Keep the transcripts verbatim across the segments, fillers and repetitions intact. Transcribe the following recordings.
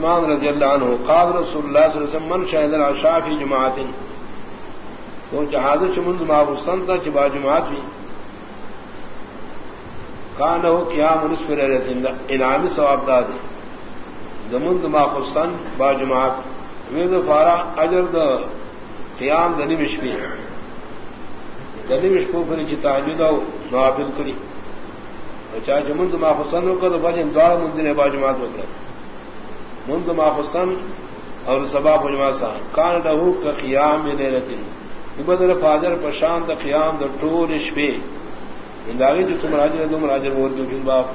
عثمان رضی اللہ عنہ قال رسول اللہ صلی اللہ علیہ وسلم من شهد العشاء في جماعت تو جہاد چمند ما مستنتا چبا جماعت بھی کانہ قیام نصف لیلۃ انعام ثواب داد زمند ما خصن با جماعت وید فارا اجر د قیام دنی مشفی دنی مشفو پر چ تہجد او نوافل کری اچھا زمند ما خصن کو تو بجن دوار مندنے با جماعت وکڑا مند ما خصن اور سبب جماعت سا کان له ک قیام لیلۃ بدر فاجر پشان د قیام د طول شپے انداوی جو تم راجر دو راجر اور جو فی باب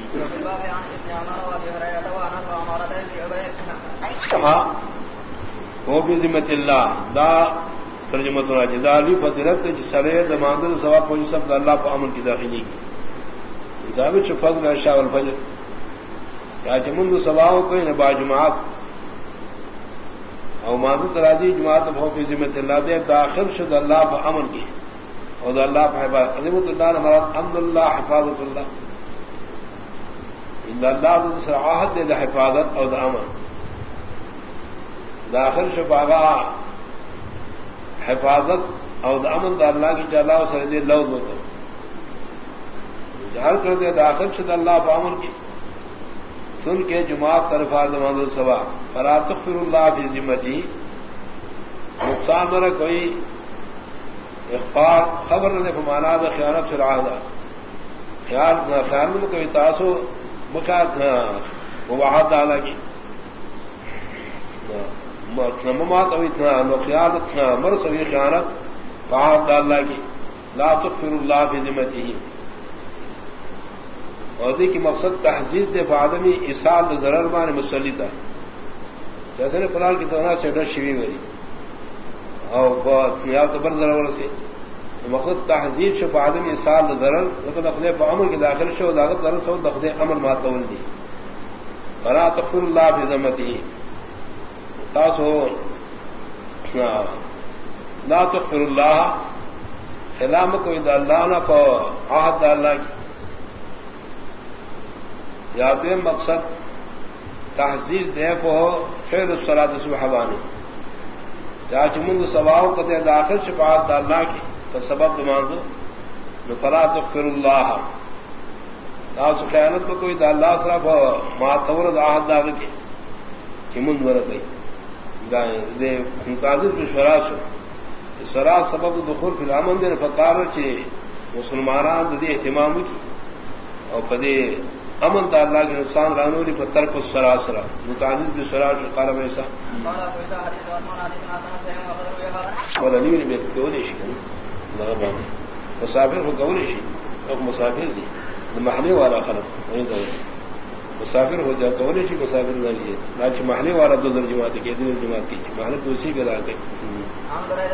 ہاں وہ بھی ذمت اللہ دا ترجمہ تو راجر دا علی فضیلت سرے دماندر ثواب پوجی سب اللہ پر عمل کی داخلی کی حساب چ فضل عشاء والفجر یا جمند ثواب کوئی نہ با جماعت او معذرت راضی جماعت بہو فی ذمت اللہ دے داخل شد اللہ پر عمل کی اور اللہ پر حفاظت عظمت اللہ نے مراد الحمد للہ حفاظت اللہ ان اللہ دوسرا عہد دے حفاظت اور امن داخل شد باغا حفاظت اور امن دا اللہ کی چلا سر دے لوز ہوتا جہر کر دے داخل شد اللہ پر عمل کی سن کے جماعت طرفا نماز سوا فلا تغفر اللہ فی ذمتی نقصان مرا کوئی اخبار خبر نے فمانا دا خیانت فی العہد خیال خیال میں کوئی تاسو مخاط وعد ڈالا کی ممات او اتنا خیانت مر سوی خیانت وعد ڈالنا کی لا تغفر اللہ فی ذمتی اور دی کی مقصد تحذیر دے فادمی اصال ضرر مان مسلطہ جیسے نے قرآن کی طرح سے ڈر شوی وری اور بہت تبر ضرور سے مقصد تحذیر شو فادمی اصال ضرر مطلب اخلے عمل کے داخل شو داغت ضرر سو دخل عمل ماتول دی فلا تغفر اللہ فی ذمتی تاسو لا تغفر اللہ خلام کو اذا اللہ نہ کو عہد اللہ کی یا تو مقصد تحذیر دے کو خیر الصلاۃ سبحانی یا چمند ثواب کو دے داخل شفاعت اللہ کی تو سبب نمازو نو فلا تغفر اللہ تاسو خیانت کو کوئی اللہ صرف ما تورد عہد داغ کے چمند ورد گئی دے مقادر کی شراش شراش سبب دخول فی الامن دے فقار چے مسلمانان دے اہتمام کی اور پدے امن تا اللہ کے نقصان رانوری پر ترک السراسرا متعدد بھی سراش قارب ایسا اور علیو نے بیت کولیشی کنی مسافر کو کولیشی اور مسافر دی محلی والا خلق مسافر ہو جا کولیشی مسافر نہ لیے ناچ محلی والا دو در جماعت کی دو جماعت کی محلی دوسری گدا کے